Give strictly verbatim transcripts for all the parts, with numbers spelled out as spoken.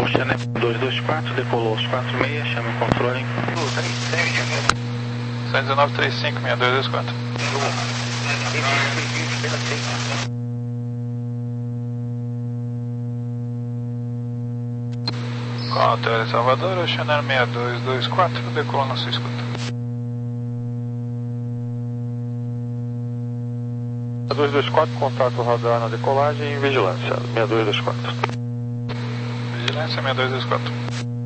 Channel dois dois quatro, decolou aos quatro e meia, chama o controle. cento e dezenove, trinta e cinco, seis dois dois quatro. Hotel Salvador, Channel seis dois dois quatro, decolou na sua escuta. seis dois dois quatro, contato radar na decolagem e vigilância, seis dois dois quatro. Vigilância seis dois dois quatro.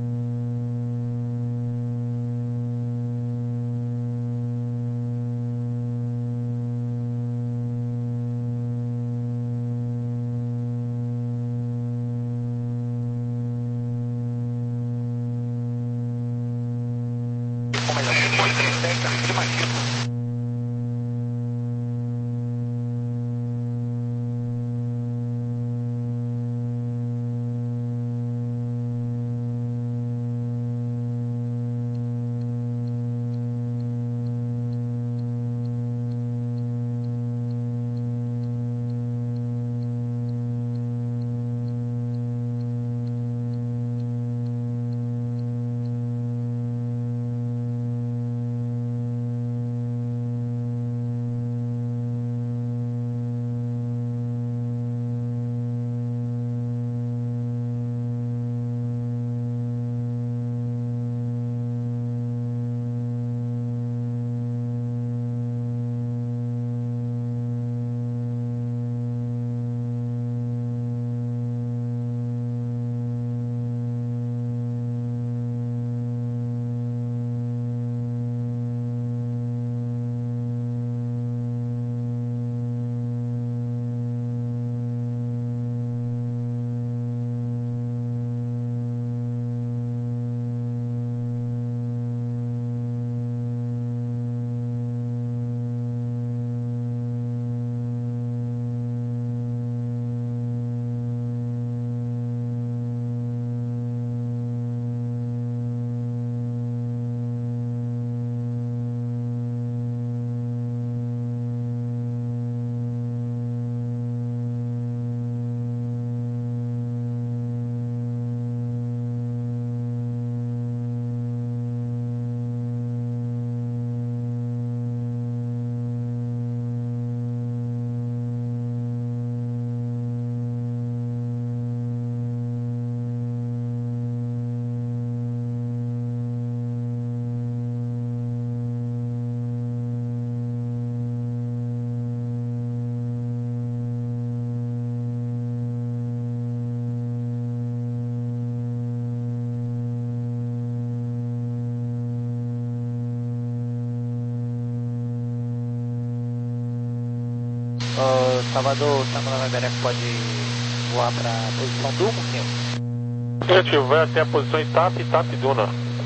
Uh, Salvador, Tango Iberia pode voar para a posição Dumo, senhor? Negativo, vai até a posição Itap, Itap Duna.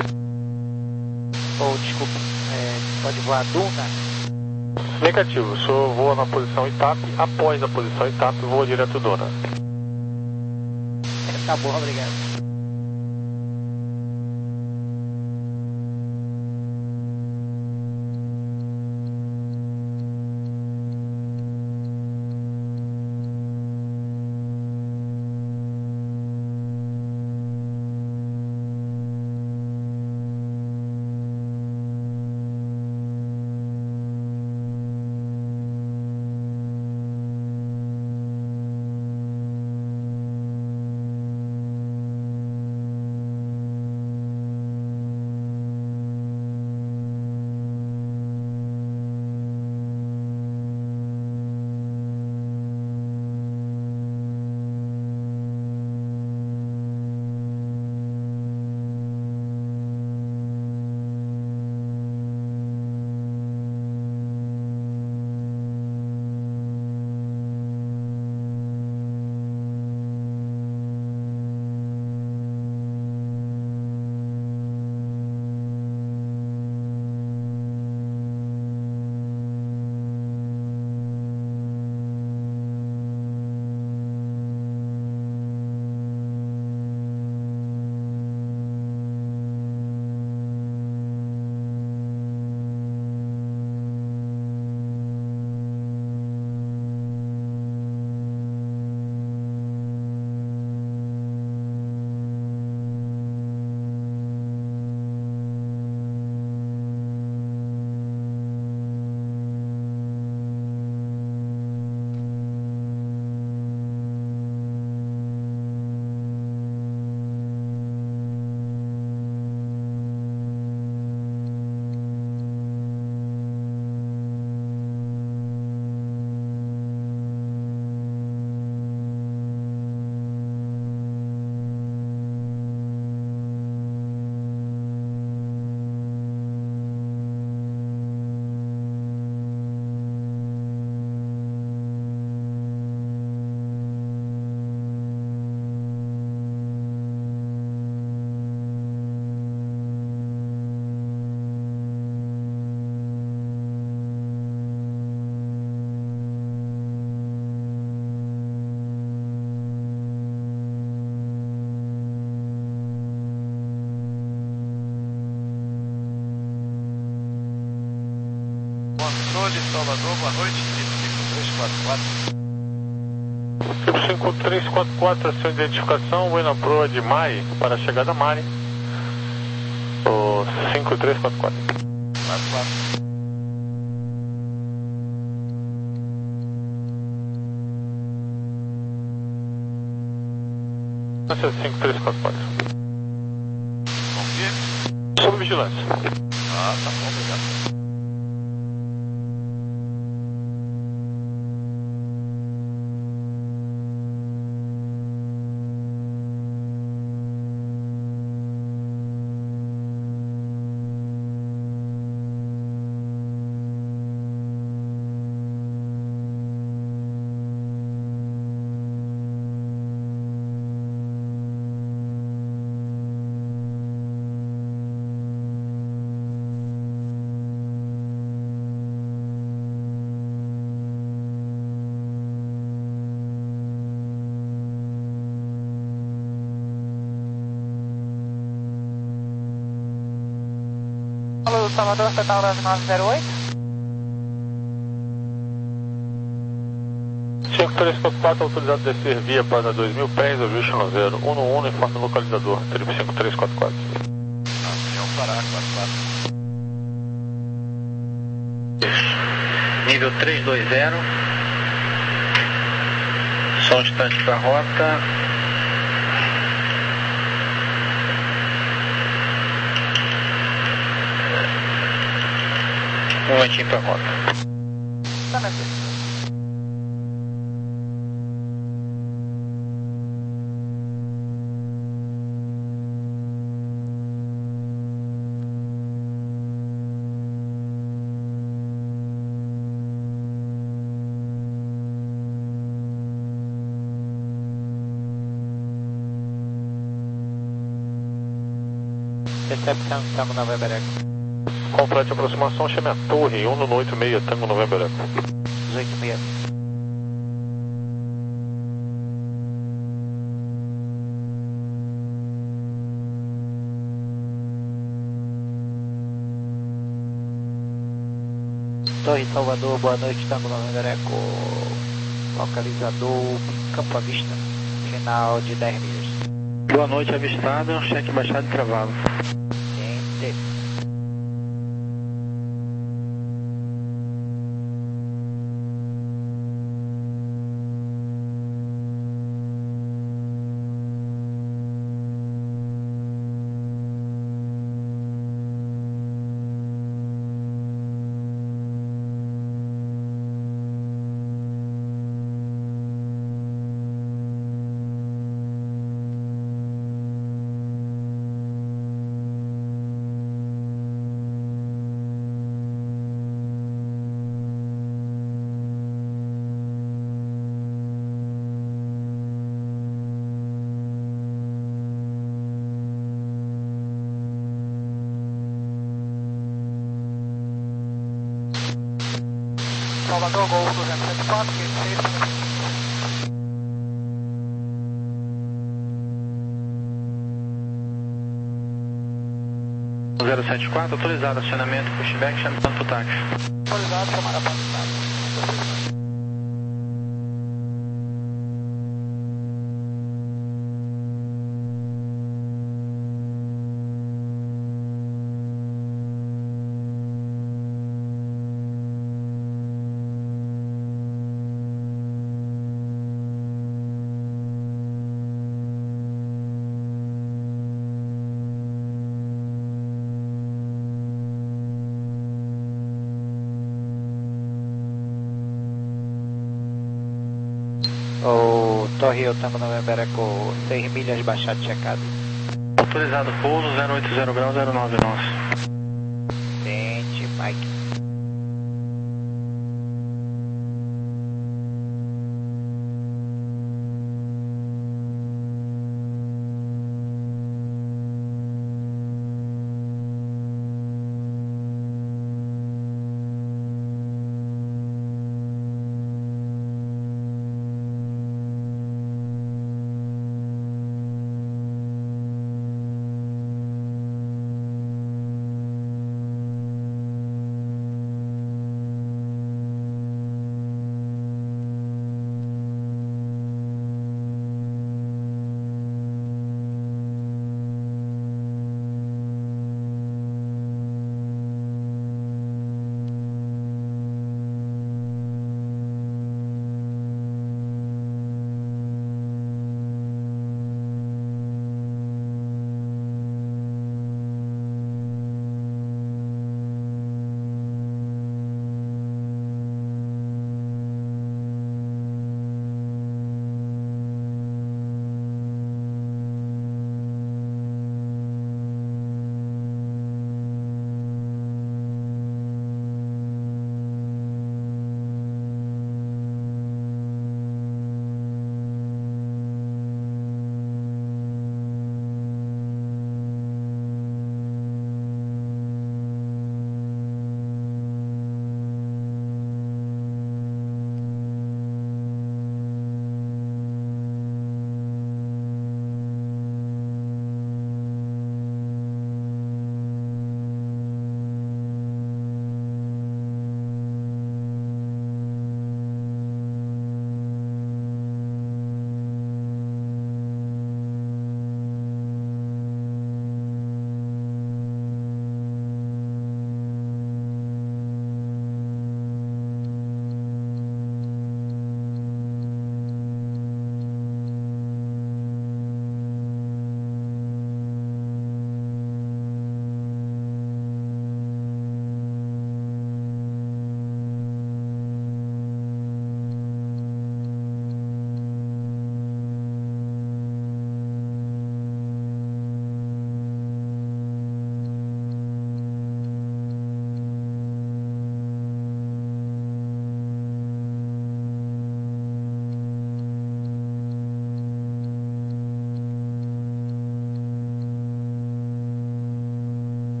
Ou, desculpa, é, pode voar Duna? Negativo, o senhor voa na posição Itap, após a posição Itap, voa direto Duna. Tá bom, obrigado. Metrô de Salvador, boa noite, cinco três quatro quatro. cinco três quatro quatro, a sua identificação, vou na proa de Mari, para a chegada a Mari. O cinco três quatro quatro. quatro quatro. cinco três quatro quatro. Confirme. Sob vigilância. Ah, tá bom, obrigado. Alô, Salvador, Total nove zero oito. cinco três quatro quatro, autorizado a descer via página dois mil pés, ajuste no zero um no um, informe localizador, trip cinco três quatro quatro. Avião Pará, quatro quatro. Nível trezentos e vinte. Som distante para a rota. Um momentinho para a rota. Tá na frente. Recepção, Tango November Echo. Complete a aproximação, chame a torre, um no oito seis, Tango November Echo. dezoito e meia. Torre Salvador, boa noite, Tango November Echo. Localizador Campo à Vista, final de dez milhas. Boa noite, avistado. Cheque baixado e travado. Gente. Salvador, Gol duzentos e setenta e quatro, zero sete quatro, autorizado. Acionamento pushback, chamando para o táxi. autorizado, chamada para o táxi. O Torre Tango November Echo, seis milhas baixado checado. Autorizado pouso, zero oito zero grau, zero nove nosso. Tente, Mike.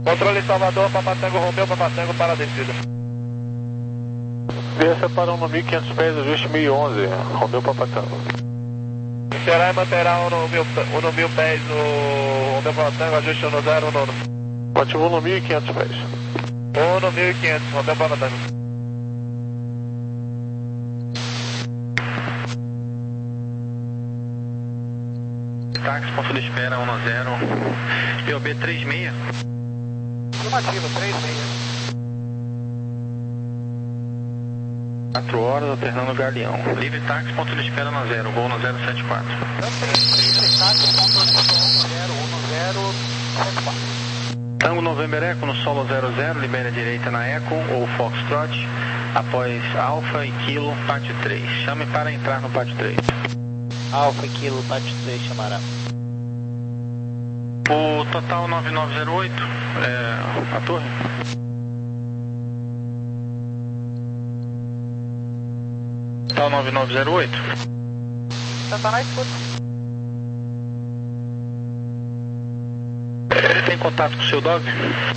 Controle Salvador, Papatango, Romeu, Papatango para a descida. Desça para um mil e quinhentos pés, ajuste mil e onze, Romeu Papatango. Será e manterá um no mil, um no mil pés, o Romeu Papatango, ajuste no zero, um nono. Continua no mil e quinhentos pés. Um no mil e quinhentos, Romeu Papatango. Táxi, ponto de espera, um zero. P O B três seis. Afirmativo, três seis. quatro horas, alternando Galeão. Livre táxi, ponto de espera um zero, voo no zero sete quatro. Tango November Eco no solo zero zero, libere a direita na Eco ou Foxtrot, após Alfa e Kilo, pátio três. Chame para entrar no pátio três. Alfa e Kilo, pátio três, chamará. O total nove nove zero oito, é, a torre. Total nove nove zero oito. Tá, tá na escuta. Ele tem contato com o seu dog?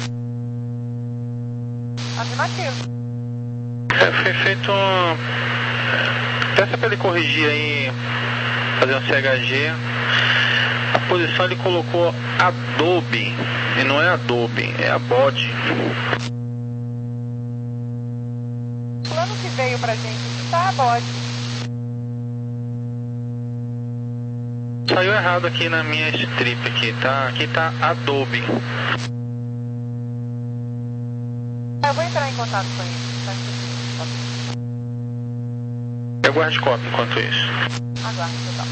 Afirmativo. É, foi feito um... Peça para ele corrigir aí, fazer um C H G. A posição ele colocou Adobe, e não é Adobe, é a bode. O plano que veio pra gente tá a bode. Saiu errado aqui na minha strip aqui, tá? Aqui tá Adobe. Eu vou entrar em contato com ele. Tá aqui. Eu guardo cópia enquanto isso. Aguarde, total.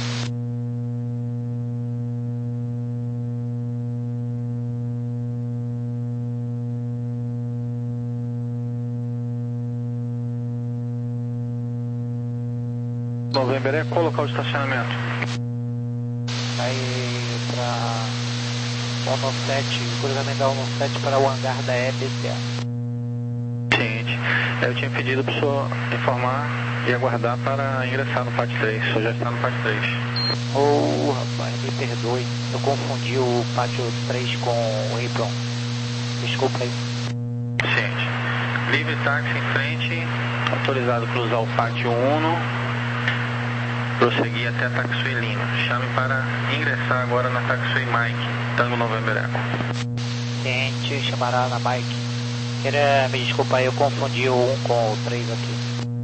November é qual local de estacionamento? Aí pra um sete, cruzamento da um sete para o hangar da E B C A. Gente, eu tinha pedido para o senhor informar e aguardar para ingressar no pátio três. O senhor já está no pátio três. Oh, rapaz, me perdoe. Eu confundi o pátio três com o Ribron. Desculpa aí. Gente, livre táxi em frente, autorizado para usar o pátio um. Prosseguir até a Taxway Lima. Chame para ingressar agora na Taxway Mike, Tango November Eco. Gente, chamará na Mike. Queria me desculpar aí, eu confundi o um com o três aqui.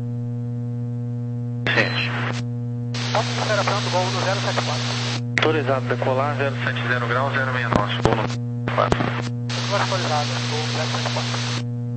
Gente. Operação do voo no zero sete quatro. Autorizado decolar, zero sete zero grau, zero seis nove, voo no quatro. Autorizado, voo zero sete quatro.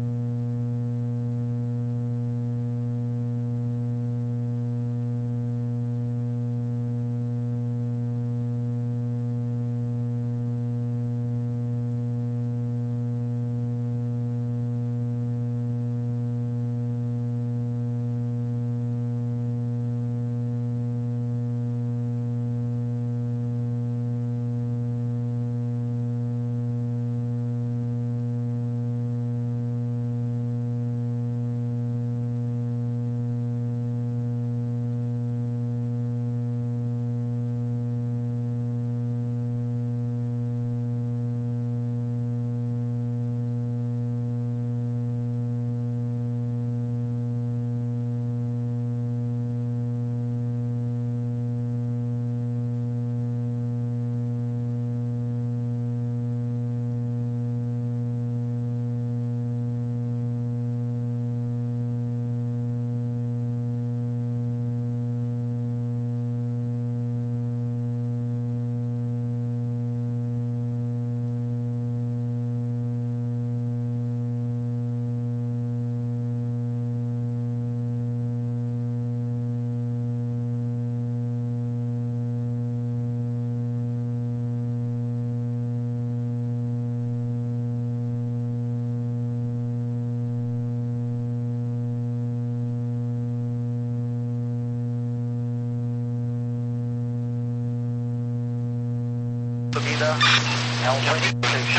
Subida é um banho.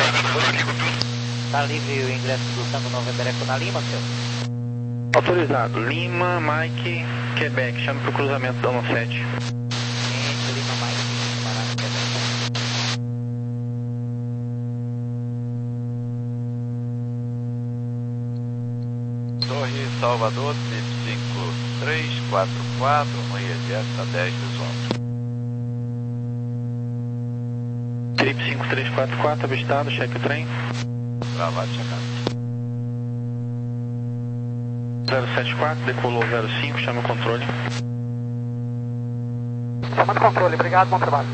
Tá livre o ingresso do Tango November Eco na Lima, senhor? Autorizado. Lima, Mike, Quebec. Chame para o cruzamento da um sete. Gente, Lima, Mike, chamará no Quebec. Salvador, trip cinco três quatro quatro, no I E S a dez visual. Trip cinco três quatro quatro, avistado, cheque o trem. Travado, checado. zero sete quatro, decolou zero cinco, chama o controle. Chama de controle, obrigado, bom trabalho.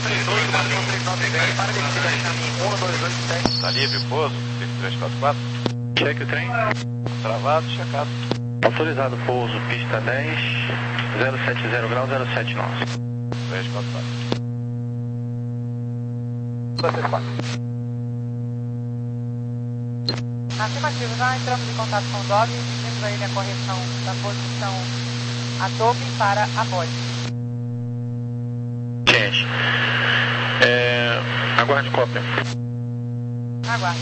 Tá livre, pouso, trip três quatro quatro. Cheque o trem. Travado, checado. Autorizado pouso, pista dez, zero sete zero grau, zero sete nove. três quatro quatro. Afirmativo, já entramos em contato com o D O B e pedimos a ele a correção da posição Adobe para a bode. Gente, é, aguarde cópia. Aguarde.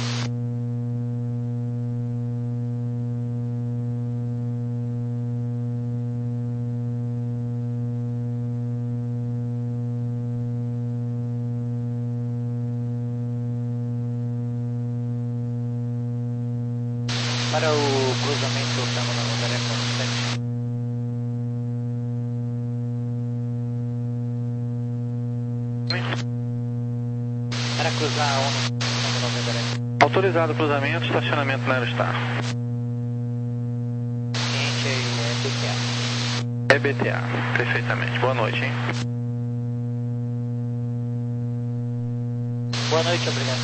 Para o cruzamento Tango November Eco sete. Para cruzar a ONU Tango November Eco. Autorizado cruzamento, estacionamento na Aerostar. Cliente aí é B T A. É B T A, perfeitamente. Boa noite, hein? Boa noite, obrigado.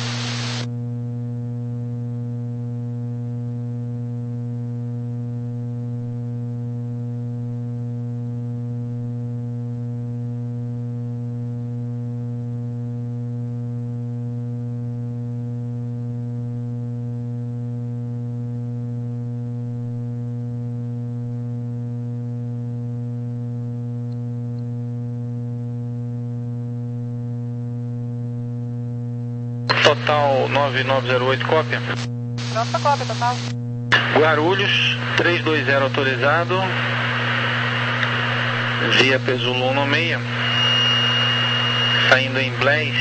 Total nove nove zero oito, cópia. Pronto para cópia, total. Guarulhos, trezentos e vinte autorizado. Via Pesulo um seis. Saindo em Blaze.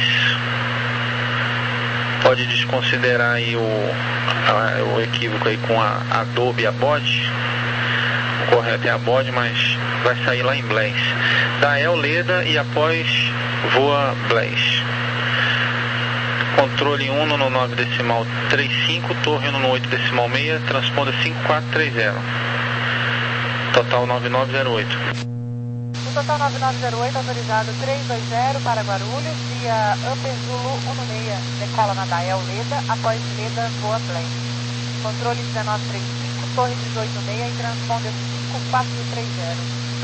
Pode desconsiderar aí o, a, o equívoco aí com a Adobe e a bode. O correto é a bode, mas vai sair lá em Blaze. Da El Leda e após voa Blaze. Controle um no nove decimal trinta e cinco, torre um no oito decimal seis, transponda cinco quatro três zero. Total nove nove zero oito. O total nove nove zero oito autorizado trezentos e vinte para Guarulhos, via Upper Zulu um seis, decola na Dael Leda, após Leda voa Plane. Controle dezenove trinta e cinco, torre dezoito seis e transponder cinco quatro três zero.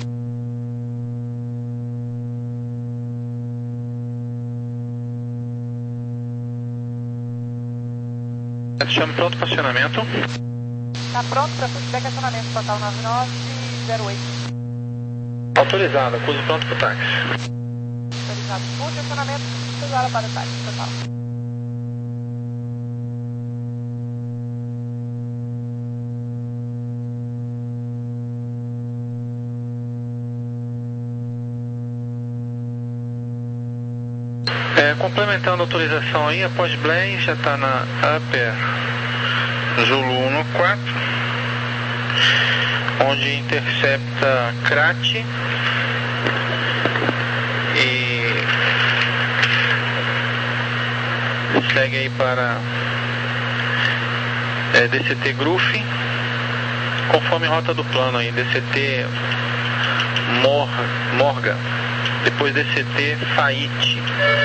Chame pronto para acionamento. Está pronto para feedback acionamento, total nove nove zero oito. Autorizado, acuso pronto para o táxi. Autorizado por acionamento, autorizado para o táxi, total. É, complementando a autorização aí, após Blaze já está na Upper Zulu um quatro, onde intercepta Crat e segue aí para é, D C T Groove, conforme rota do plano aí, D C T Mor Morga, depois D C T Faite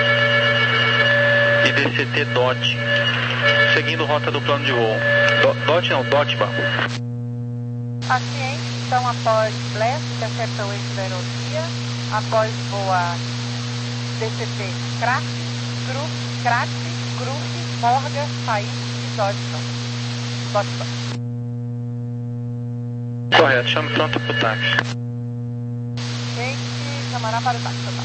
e D C T Dot, seguindo rota do plano de voo. Do, Dot não, Dotba. Paciente, então após Blast, intercepta o eixo da aerovia, após voa D C T Crack, Groove, Crack, Groove, Morga, Faite e Dotba. Dotba. Correto, chame pronto para o táxi. Gente, chamará para o táxi, total.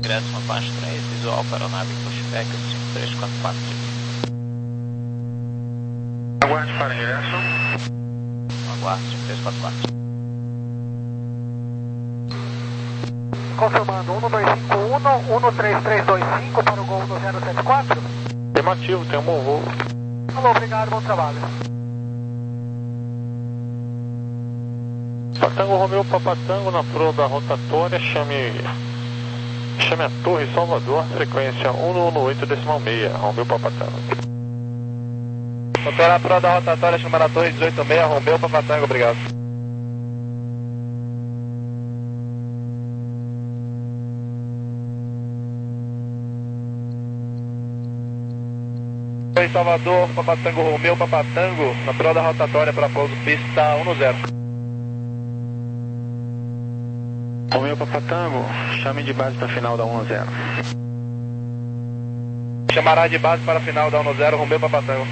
ingresso no baixo três, visual para a nave pushback cinco três quatro quatro. Aguarde para ingresso. Aguarde cinco três quatro quatro. Confirmando, um dois cinco um, um três três dois cinco para o Gol um zero sete quatro. Afirmativo, tem um bom voo. Alô, obrigado, bom trabalho. Patango Romeu Papatango na proa da rotatória, chame, chame a Torre Salvador, frequência um um oito decimal seis, Romeu Papatango. Controlar a proa da rotatória, chamar a Torre dezoito seis, Romeu Papatango, obrigado. Torre Salvador, Papatango Romeu Papatango, na proa da rotatória para pouso pista um zero. Romeu Papatango, chame de base para a final da um zero. Chamará de base para a final da um zero, Romeu Papatango.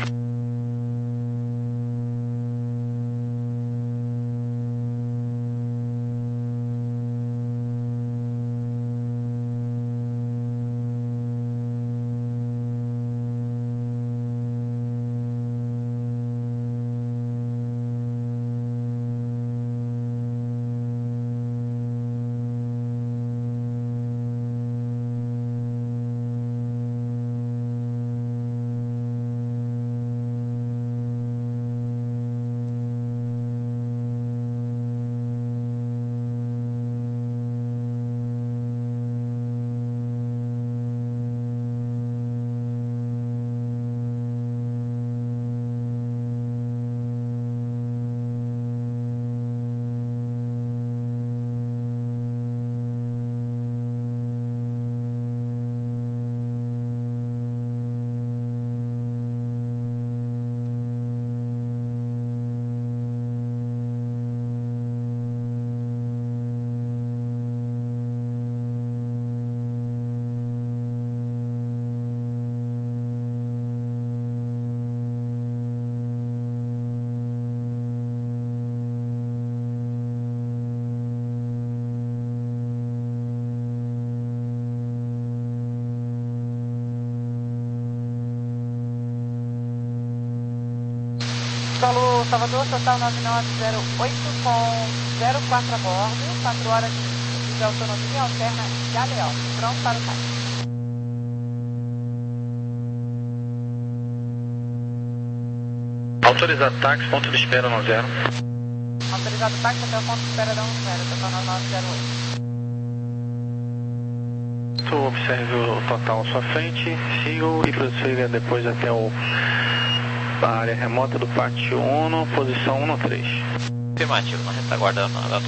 Solo Salvador, total nove nove zero oito com zero quatro a bordo, quatro horas de autonomia, alterna Galeão, pronto para o táxi. Autorizado táxi, ponto de espera no zero. Autorizado táxi até o ponto de espera da um zero, total nove nove zero oito. Tu observe o total à sua frente, siga-o e prossiga depois até o, a área remota do pátio um, posição um três. Afirmativo, na retaguarda da